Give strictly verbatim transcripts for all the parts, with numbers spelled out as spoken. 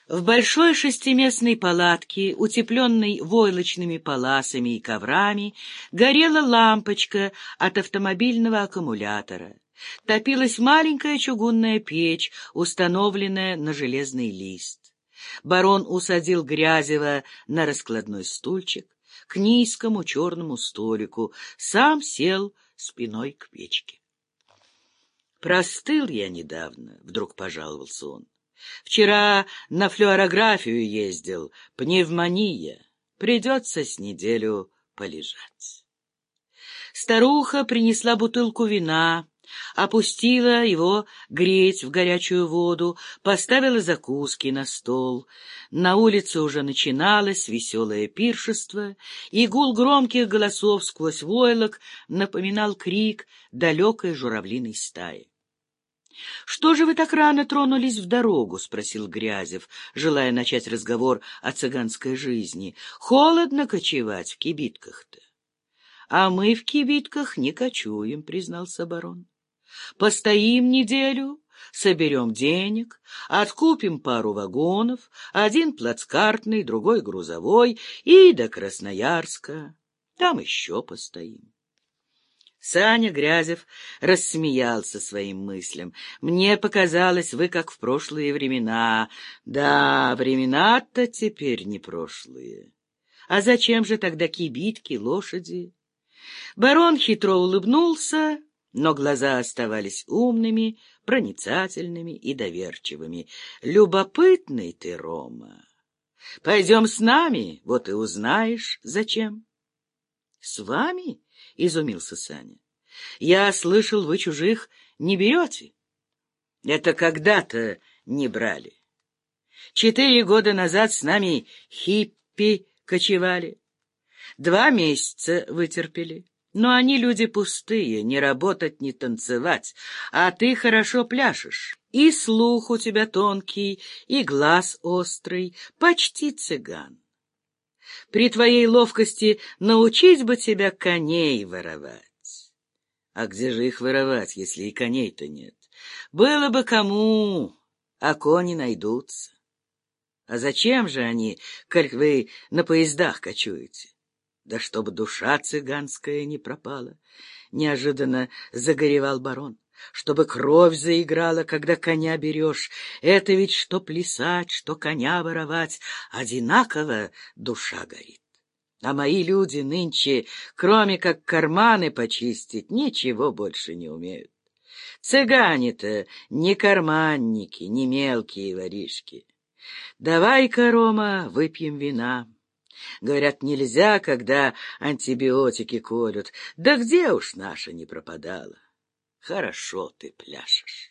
В большой шестиместной палатке, утепленной войлочными паласами и коврами, горела лампочка от автомобильного аккумулятора. Топилась маленькая чугунная печь, установленная на железный лист. Барон усадил Грязева на раскладной стульчик к низкому черному столику, сам сел спиной к печке. «Простыл я недавно», — вдруг пожаловался он. «Вчера на флюорографию ездил, пневмония. Придется с неделю полежать». Старуха принесла бутылку вина, опустила его греть в горячую воду, поставила закуски на стол. На улице уже начиналось веселое пиршество, и гул громких голосов сквозь войлок напоминал крик далекой журавлиной стаи. — Что же вы так рано тронулись в дорогу? — спросил Грязев, желая начать разговор о цыганской жизни. — Холодно кочевать в кибитках-то. — А мы в кибитках не кочуем, — признался барон. — Постоим неделю, соберем денег, откупим пару вагонов, один плацкартный, другой грузовой, и до Красноярска. Там еще постоим. Саня Грязев рассмеялся своим мыслям. «Мне показалось, вы как в прошлые времена». «Да, времена-то теперь не прошлые. А зачем же тогда кибитки, лошади?» Барон хитро улыбнулся, но глаза оставались умными, проницательными и доверчивыми. «Любопытный ты, Рома. Пойдем с нами, вот и узнаешь, зачем». «С вами?» — изумился Саня. — Я слышал, вы чужих не берете. — Это когда-то не брали. Четыре года назад с нами хиппи кочевали. Два месяца вытерпели. Но они люди пустые, не работать, не танцевать. А ты хорошо пляшешь. И слух у тебя тонкий, и глаз острый, почти цыган. При твоей ловкости научить бы тебя коней воровать. А где же их воровать, если и коней-то нет? Было бы кому, а кони найдутся. А зачем же они, коль вы на поездах кочуете? Да чтобы душа цыганская не пропала. Неожиданно загоревал барон. Чтобы кровь заиграла, когда коня берешь. Это ведь что плясать, что коня воровать. Одинаково душа горит. А мои люди нынче, кроме как карманы почистить, ничего больше не умеют. Цыгане-то не карманники, не мелкие воришки. Давай-ка, Рома, выпьем вина. Говорят, нельзя, когда антибиотики колют. Да где уж наша не пропадала. Хорошо ты пляшешь.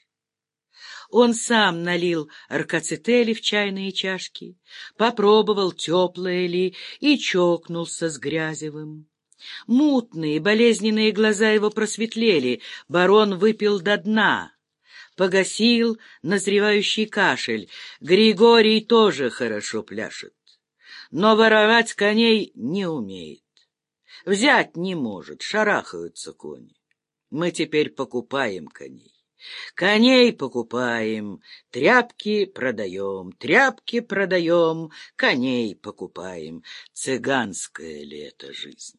Он сам налил аркацетели в чайные чашки, попробовал, теплое ли, и чокнулся с Грязевым. Мутные, болезненные глаза его просветлели, барон выпил до дна, погасил назревающий кашель. Григорий тоже хорошо пляшет, но воровать коней не умеет. Взять не может, шарахаются кони. Мы теперь покупаем коней. Коней покупаем, тряпки продаем, тряпки продаем, коней покупаем. Цыганская ли это жизнь?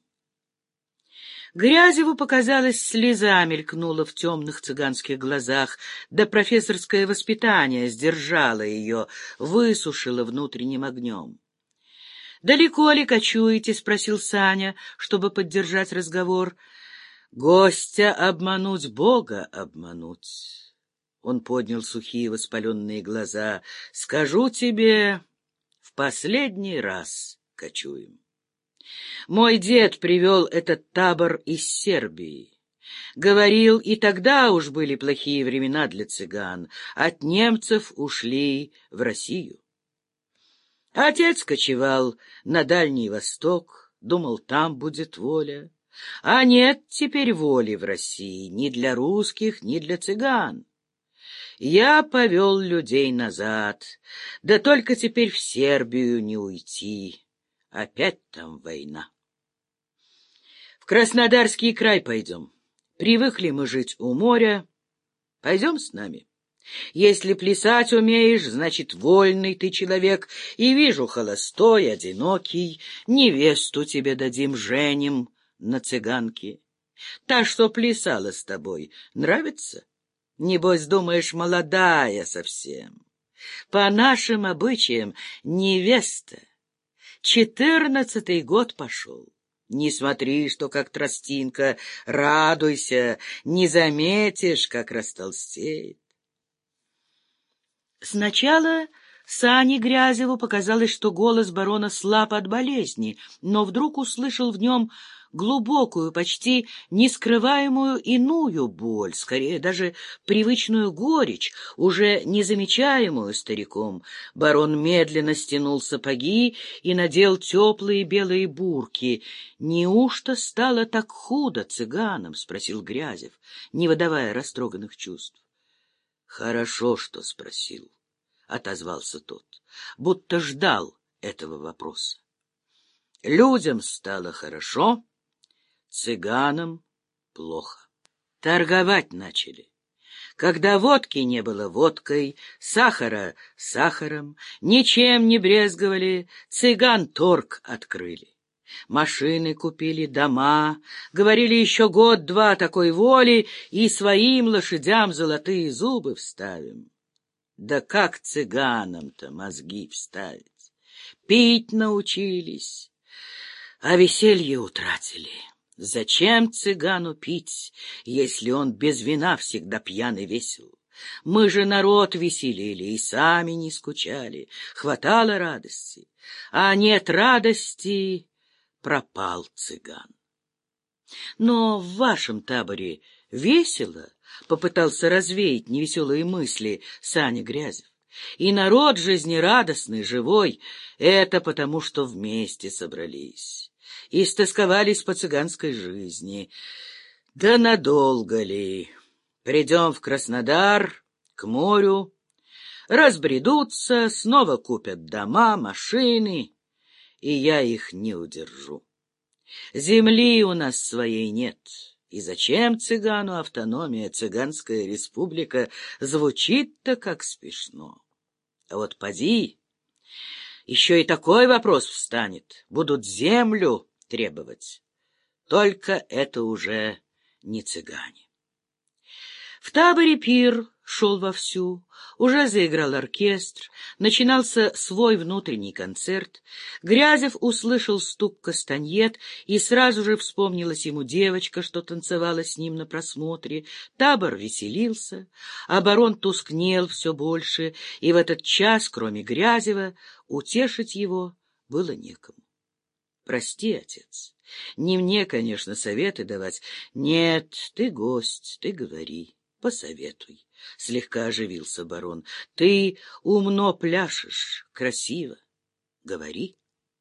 Грязеву показалось, слеза мелькнула в темных цыганских глазах, да профессорское воспитание сдержало ее, высушило внутренним огнем. — Далеко ли кочуете? — спросил Саня, чтобы поддержать разговор. Гостя обмануть, Бога обмануть. Он поднял сухие воспаленные глаза. Скажу тебе, в последний раз кочуем. Мой дед привел этот табор из Сербии. Говорил, и тогда уж были плохие времена для цыган. От немцев ушли в Россию. Отец кочевал на Дальний Восток, думал, там будет воля. А нет теперь воли в России ни для русских, ни для цыган. Я повел людей назад, да только теперь в Сербию не уйти. Опять там война. В Краснодарский край пойдем. Привыкли мы жить у моря. Пойдем с нами. Если плясать умеешь, значит, вольный ты человек, и вижу, холостой, одинокий, невесту тебе дадим, женим на цыганке. Та, что плясала с тобой, нравится? Небось, думаешь, молодая совсем. По нашим обычаям невеста. Четырнадцатый год пошел. Не смотри, что как тростинка, радуйся, не заметишь, как растолстеет. Сначала Сане Грязеву показалось, что голос барона слаб от болезни, но вдруг услышал в нем глубокую, почти нескрываемую иную боль, скорее даже привычную горечь, уже незамечаемую стариком. Барон медленно стянул сапоги и надел теплые белые бурки. «Неужто стало так худо цыганам?» — спросил Грязев, не выдавая растроганных чувств. «Хорошо, что спросил», — отозвался тот, будто ждал этого вопроса. «Людям стало хорошо, цыганам плохо. Торговать начали. Когда водки не было водкой, сахара — сахаром, ничем не брезговали, цыган торг открыли. Машины купили, дома, говорили, еще год-два такой воли, и своим лошадям золотые зубы вставим. Да как цыганам-то мозги вставить? Пить научились, а веселье утратили. Зачем цыгану пить, если он без вина всегда пьян и весел? Мы же народ веселили и сами не скучали, хватало радости, а нет радости — пропал цыган. Но в вашем таборе весело, — попытался развеять невеселые мысли Саня Грязев. И народ жизнерадостный, живой — это потому, что вместе собрались. Истосковались по цыганской жизни. Да надолго ли? Придем в Краснодар, к морю, разбредутся, снова купят дома, машины, и я их не удержу. Земли у нас своей нет. И зачем цыгану автономия, цыганская республика? Звучит-то как смешно. А вот поди, еще и такой вопрос встанет. Будут землю требовать. Только это уже не цыгане. В таборе пир шел вовсю, уже заиграл оркестр, начинался свой внутренний концерт. Грязев услышал стук кастаньет, и сразу же вспомнилась ему девочка, что танцевала с ним на просмотре. Табор веселился, а барон тускнел все больше, и в этот час, кроме Грязева, утешить его было некому. «Прости, отец, не мне, конечно, советы давать. Нет, ты гость, ты говори, посоветуй». Слегка оживился барон. «Ты умно пляшешь, красиво. Говори.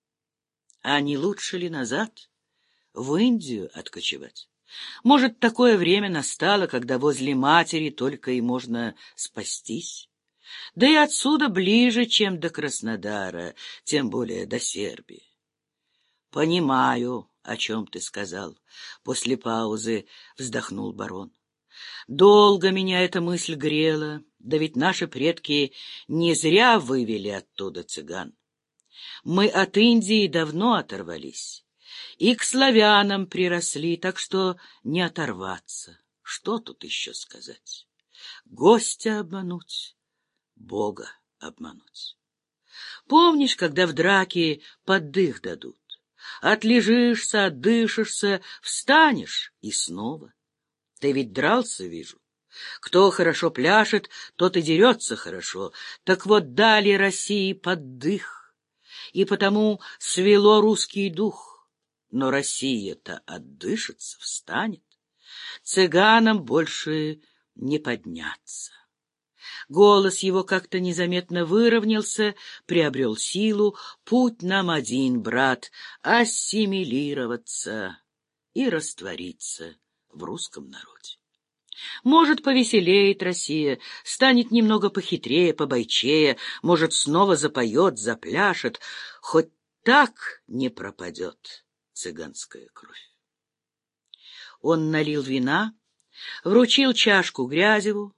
А не лучше ли назад, в Индию откочевать? Может, такое время настало, когда возле матери только и можно спастись? Да и отсюда ближе, чем до Краснодара, тем более до Сербии». «Понимаю, о чем ты сказал», — после паузы вздохнул барон. «Долго меня эта мысль грела, да ведь наши предки не зря вывели оттуда цыган. Мы от Индии давно оторвались и к славянам приросли, так что не оторваться. Что тут еще сказать? Гостя обмануть, Бога обмануть. Помнишь, когда в драке поддых дадут? Отлежишься, отдышишься, встанешь и снова. Ты ведь дрался, вижу. Кто хорошо пляшет, тот и дерется хорошо. Так вот дали России поддых, и потому свело русский дух. Но Россия-то отдышится, встанет. Цыганам больше не подняться. Голос его как-то незаметно выровнялся, приобрел силу. Путь нам один, брат, ассимилироваться и раствориться в русском народе. Может, повеселеет Россия, станет немного похитрее, побойчее, может, снова запоет, запляшет, хоть так не пропадет цыганская кровь. Он налил вина, вручил чашку Грязеву,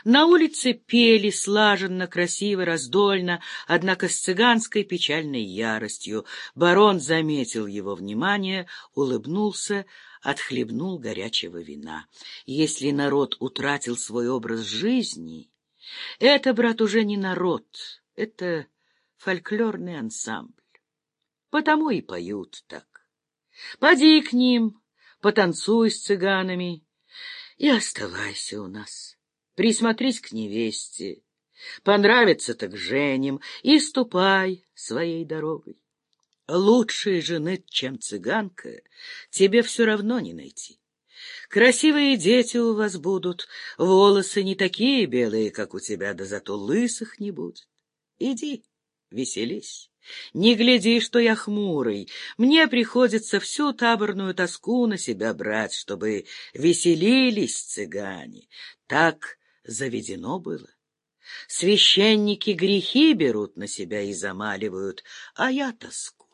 На улице пели слаженно, красиво, раздольно, однако с цыганской печальной яростью. Барон заметил его внимание, улыбнулся, отхлебнул горячего вина. Если народ утратил свой образ жизни, это, брат, уже не народ, это фольклорный ансамбль. Потому и поют так. Поди к ним, потанцуй с цыганами и оставайся у нас. Присмотрись к невесте, понравится так женим, и ступай своей дорогой. Лучшей жены, чем цыганка, тебе все равно не найти. Красивые дети у вас будут, волосы не такие белые, как у тебя, да зато лысых не будет. Иди, веселись. Не гляди, что я хмурый. Мне приходится всю таборную тоску на себя брать, чтобы веселились цыгане. Так заведено было. Священники грехи берут на себя и замаливают, а я тоску.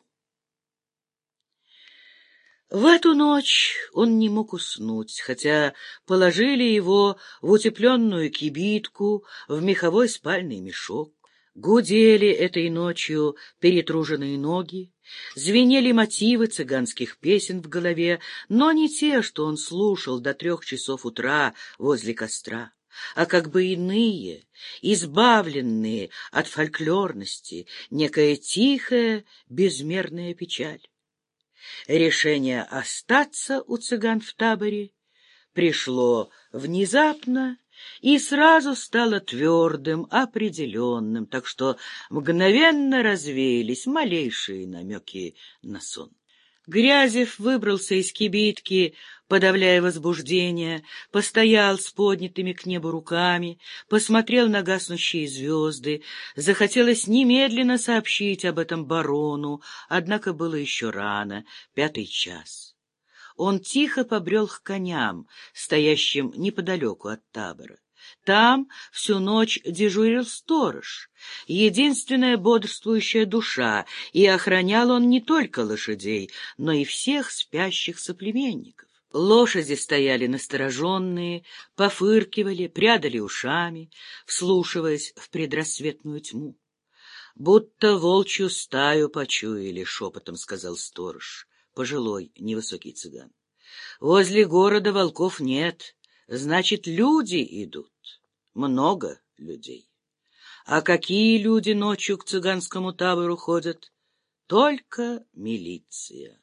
В эту ночь он не мог уснуть, хотя положили его в утепленную кибитку, в меховой спальный мешок. Гудели этой ночью перетруженные ноги, звенели мотивы цыганских песен в голове, но не те, что он слушал до трех часов утра возле костра, а как бы иные, избавленные от фольклорности, некая тихая, безмерная печаль. Решение остаться у цыган в таборе пришло внезапно и сразу стало твердым, определенным, так что мгновенно развеялись малейшие намеки на сон. Грязев выбрался из кибитки, подавляя возбуждение, постоял с поднятыми к небу руками, посмотрел на гаснущие звезды. Захотелось немедленно сообщить об этом барону, однако было еще рано, пятый час. Он тихо побрел к коням, стоящим неподалеку от табора. Там всю ночь дежурил сторож, единственная бодрствующая душа, и охранял он не только лошадей, но и всех спящих соплеменников. Лошади стояли настороженные, пофыркивали, прядали ушами, вслушиваясь в предрассветную тьму. — Будто волчью стаю почуяли, — шепотом сказал сторож, пожилой, невысокий цыган. — Возле города волков нет, значит, люди идут. Много людей. А какие люди ночью к цыганскому табору ходят? Только милиция.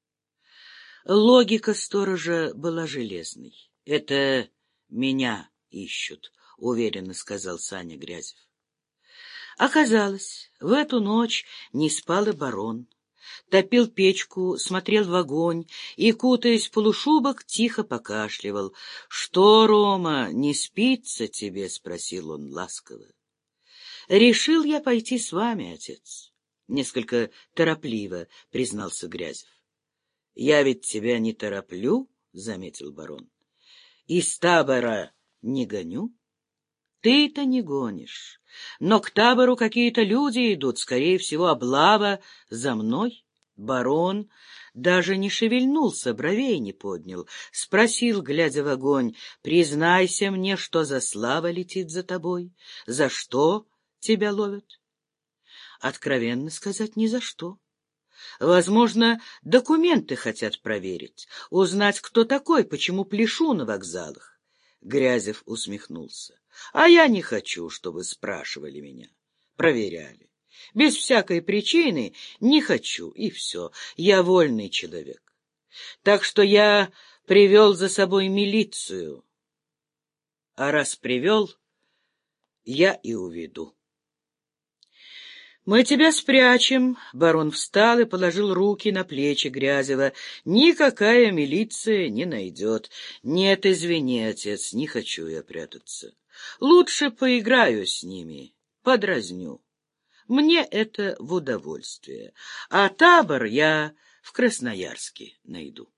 Логика сторожа была железной. — Это меня ищут, — уверенно сказал Саня Грязев. Оказалось, в эту ночь не спал и барон. Топил печку, смотрел в огонь и, кутаясь в полушубок, тихо покашливал. — Что, Рома, не спится тебе? — спросил он ласково. — Решил я пойти с вами, отец. Несколько торопливо признался Грязев. — Я ведь тебя не тороплю, — заметил барон. — Из табора не гоню. Ты-то не гонишь, но к табору какие-то люди идут, скорее всего, облава за мной. Барон даже не шевельнулся, бровей не поднял, спросил, глядя в огонь: — Признайся мне, что за слава летит за тобой? За что тебя ловят? Откровенно сказать, ни за что. Возможно, документы хотят проверить, узнать, кто такой, почему пляшу на вокзалах. Грязев усмехнулся. — А я не хочу, чтобы спрашивали меня, проверяли. Без всякой причины не хочу, и все. Я вольный человек. Так что я привел за собой милицию. А раз привел, я и уведу. Мы тебя спрячем. Барон встал и положил руки на плечи Грязева. Никакая милиция не найдет. Нет, извини, отец, не хочу я прятаться. Лучше поиграю с ними, подразню. Мне это в удовольствие. А табор я в Красноярске найду.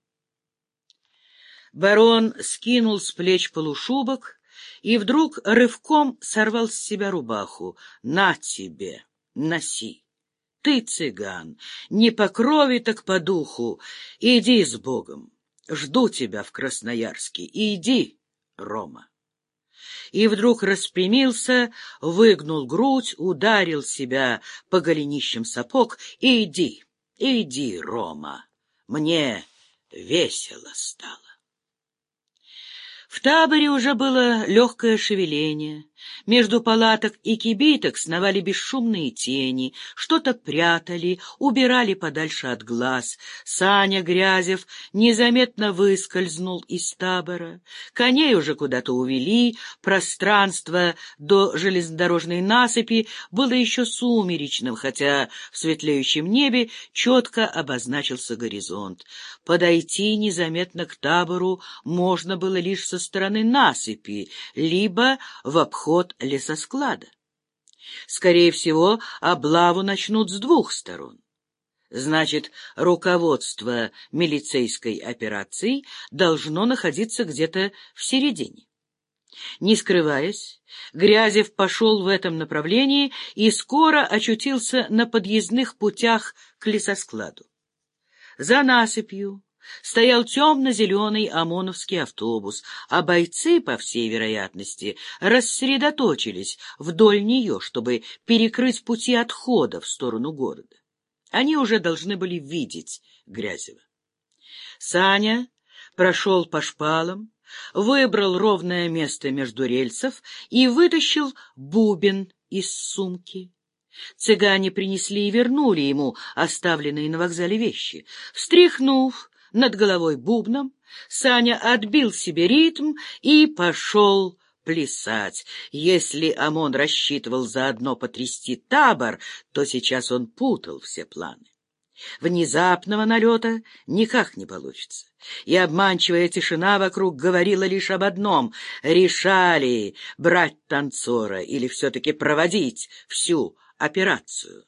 Барон скинул с плеч полушубок и вдруг рывком сорвал с себя рубаху. На тебе, носи. Ты цыган, не по крови, так по духу. Иди с Богом. Жду тебя в Красноярске. Иди, Рома. и вдруг распрямился, выгнул грудь, ударил себя по голенищам сапог. «Иди, иди, Рома, мне весело стало». В таборе уже было легкое шевеление. Между палаток и кибиток сновали бесшумные тени, что-то прятали, убирали подальше от глаз. Саня Грязев незаметно выскользнул из табора. Коней уже куда-то увели, пространство до железнодорожной насыпи было еще сумеречным, хотя в светлеющем небе четко обозначился горизонт. Подойти незаметно к табору можно было лишь со стороны насыпи, либо в обход лесосклада. Скорее всего, облаву начнут с двух сторон. Значит, руководство милицейской операцией должно находиться где-то в середине. Не скрываясь, Грязев пошел в этом направлении и скоро очутился на подъездных путях к лесоскладу. За насыпью стоял темно-зеленый ОМОНовский автобус, а бойцы, по всей вероятности, рассредоточились вдоль нее, чтобы перекрыть пути отхода в сторону города. Они уже должны были видеть Грязева. Саня прошел по шпалам, выбрал ровное место между рельсов и вытащил бубен из сумки. Цыгане принесли и вернули ему оставленные на вокзале вещи. Встряхнув над головой бубном, Саня отбил себе ритм и пошел плясать. Если ОМОН рассчитывал заодно потрясти табор, то сейчас он путал все планы. Внезапного налета никак не получится, и обманчивая тишина вокруг говорила лишь об одном — решали брать танцора или все-таки проводить всю операцию.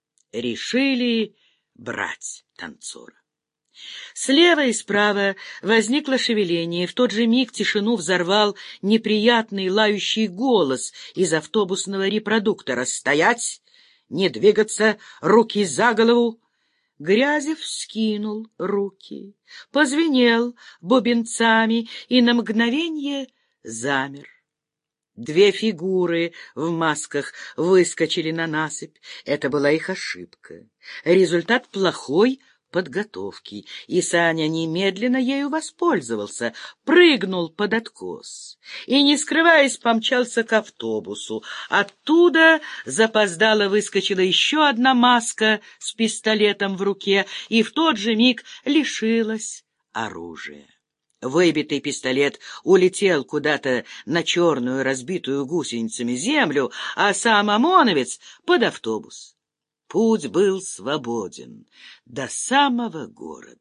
Решили брать танцора. Слева и справа возникло шевеление, и в тот же миг тишину взорвал неприятный лающий голос из автобусного репродуктора: «Стоять! Не двигаться! Руки за голову!» Грязев скинул руки, позвенел бубенцами и на мгновенье замер. Две фигуры в масках выскочили на насыпь. Это была их ошибка. Результат плохой подготовки, и Саня немедленно ею воспользовался, прыгнул под откос и, не скрываясь, помчался к автобусу. Оттуда запоздало выскочила еще одна маска с пистолетом в руке и в тот же миг лишилась оружия. Выбитый пистолет улетел куда-то на черную, разбитую гусеницами землю, а сам ОМОНовец — под автобус. Путь был свободен до самого города.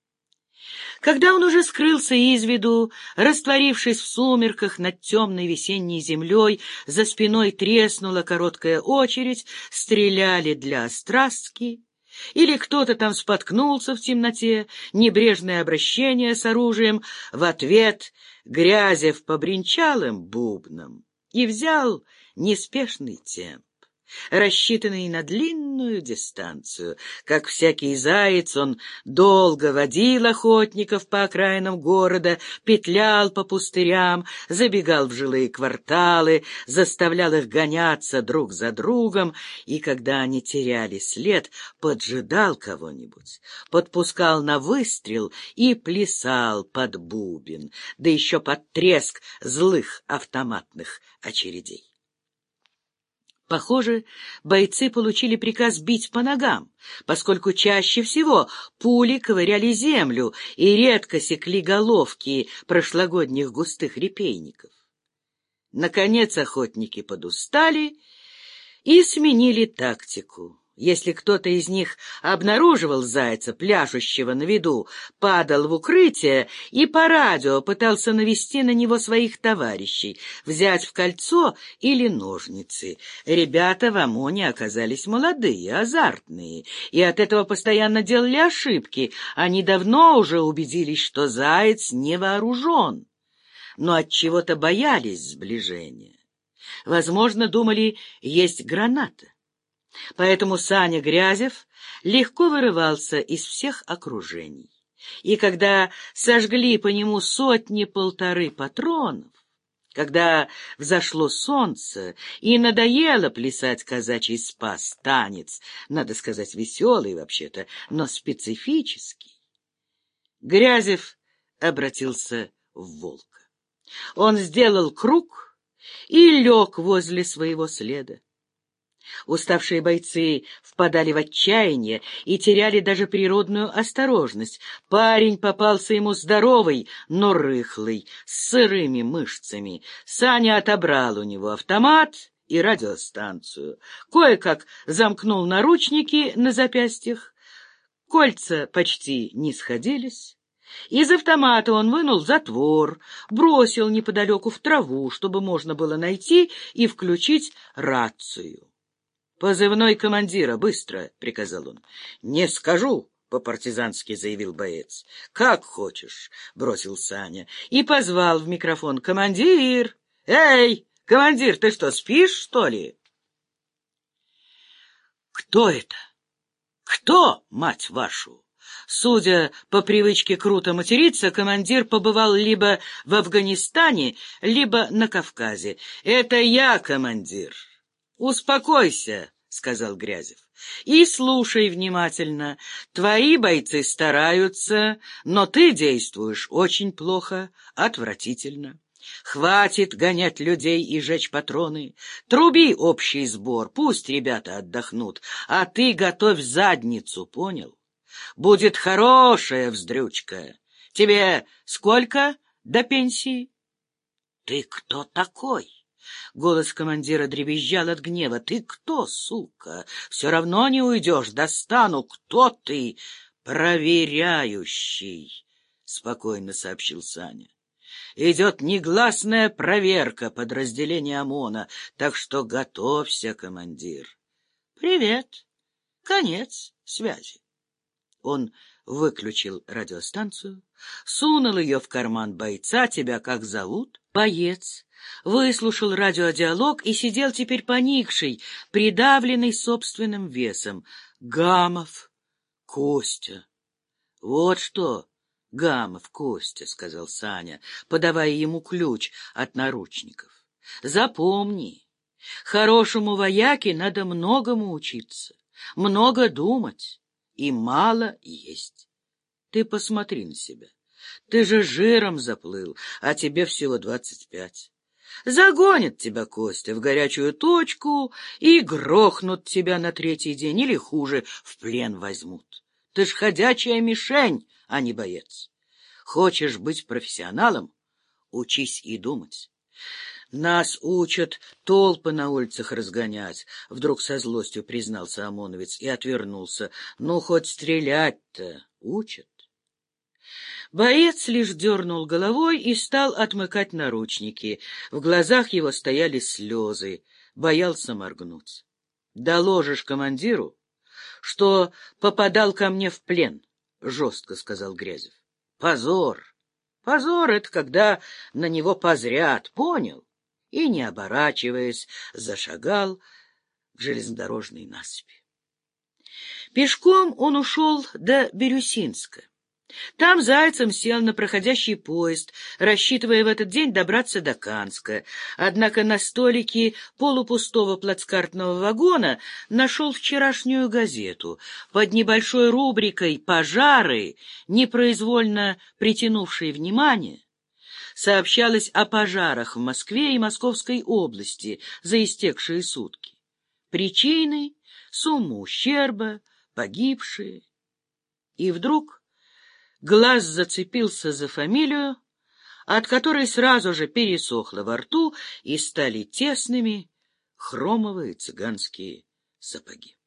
Когда он уже скрылся из виду, растворившись в сумерках над темной весенней землей, за спиной треснула короткая очередь, стреляли для острастки, или кто-то там споткнулся в темноте, небрежное обращение с оружием, в ответ Грязев побренчал им бубном и взял неспешный темп, рассчитанный на длинную дистанцию. Как всякий заяц, он долго водил охотников по окраинам города, петлял по пустырям, забегал в жилые кварталы, заставлял их гоняться друг за другом, и, когда они теряли след, поджидал кого-нибудь, подпускал на выстрел и плясал под бубен, да еще под треск злых автоматных очередей. Похоже, бойцы получили приказ бить по ногам, поскольку чаще всего пули ковыряли землю и редко секли головки прошлогодних густых репейников. Наконец охотники подустали и сменили тактику. Если кто-то из них обнаруживал зайца, пляшущего на виду, падал в укрытие и по радио пытался навести на него своих товарищей, взять в кольцо или ножницы. Ребята в ОМОНе оказались молодые, азартные, и от этого постоянно делали ошибки. Они давно уже убедились, что заяц не вооружен, но от чего-то боялись сближения. Возможно, думали, есть граната. Поэтому Саня Грязев легко вырывался из всех окружений. И когда сожгли по нему сотни-полторы патронов, Когда взошло солнце и надоело плясать казачий спас, танец, надо сказать, веселый вообще-то, но специфический, Грязев обратился в волка. Он сделал круг и лег возле своего следа. Уставшие бойцы впадали в отчаяние и теряли даже природную осторожность. Парень попался ему здоровый, но рыхлый, с сырыми мышцами. Саня отобрал у него автомат и радиостанцию. Кое-как замкнул наручники на запястьях. Кольца почти не сходились. Из автомата он вынул затвор, бросил неподалеку в траву, чтобы можно было найти и включить рацию. «Позывной командира, быстро!» — приказал он. «Не скажу!» — по-партизански заявил боец. «Как хочешь!» — бросил Саня и позвал в микрофон. «Командир! Эй, командир, ты что, спишь, что ли?» «Кто это? Кто, мать вашу?» Судя по привычке круто материться, командир побывал либо в Афганистане, либо на Кавказе. «Это я, командир!» «Успокойся», — сказал Грязев, — «и слушай внимательно. Твои бойцы стараются, но ты действуешь очень плохо, отвратительно. Хватит гонять людей и жечь патроны. Труби общий сбор, пусть ребята отдохнут, а ты готовь задницу, понял? Будет хорошая вздрючка. Тебе сколько до пенсии?» «Ты кто такой?» Голос командира дребезжал от гнева. «Ты кто, сука? Все равно не уйдешь, достану. Кто ты?» «Проверяющий», — спокойно сообщил Саня. «Идет негласная проверка подразделения ОМОНа, так что готовься, командир». «Привет. Конец связи». Он выключил радиостанцию, сунул ее в карман бойца. «Тебя как зовут?» Боец выслушал радиодиалог и сидел теперь поникший, придавленный собственным весом. «Гамов Костя». «Вот что, Гамов Костя», — сказал Саня, подавая ему ключ от наручников. «Запомни, хорошему вояке надо многому учиться, много думать и мало есть. Ты посмотри на себя. Ты же жиром заплыл, а тебе всего двадцать пять. Загонят тебя, Костя, в горячую точку и грохнут тебя на третий день, или хуже, в плен возьмут. Ты ж ходячая мишень, а не боец. Хочешь быть профессионалом? Учись и думать. Нас учат толпы на улицах разгонять, — вдруг со злостью признался ОМОНовец и отвернулся. Ну, хоть стрелять-то учат. Боец лишь дернул головой и стал отмыкать наручники. В глазах его стояли слезы, боялся моргнуть. — Доложишь командиру, что попадал ко мне в плен, — жестко сказал Грязев. — Позор! Позор — это когда на него позрят, понял? И, не оборачиваясь, зашагал к железнодорожной насыпи. Пешком он ушел до Бирюсинска. Там Зайцем сел на проходящий поезд, рассчитывая в этот день добраться до Канска. Однако на столике полупустого плацкартного вагона нашел вчерашнюю газету. Под небольшой рубрикой «Пожары», непроизвольно притянувшей внимание, сообщалось о пожарах в Москве и Московской области за истекшие сутки. Причины, сумма ущерба, погибшие. И вдруг глаз зацепился за фамилию, от которой сразу же пересохло во рту и стали тесными хромовые цыганские сапоги.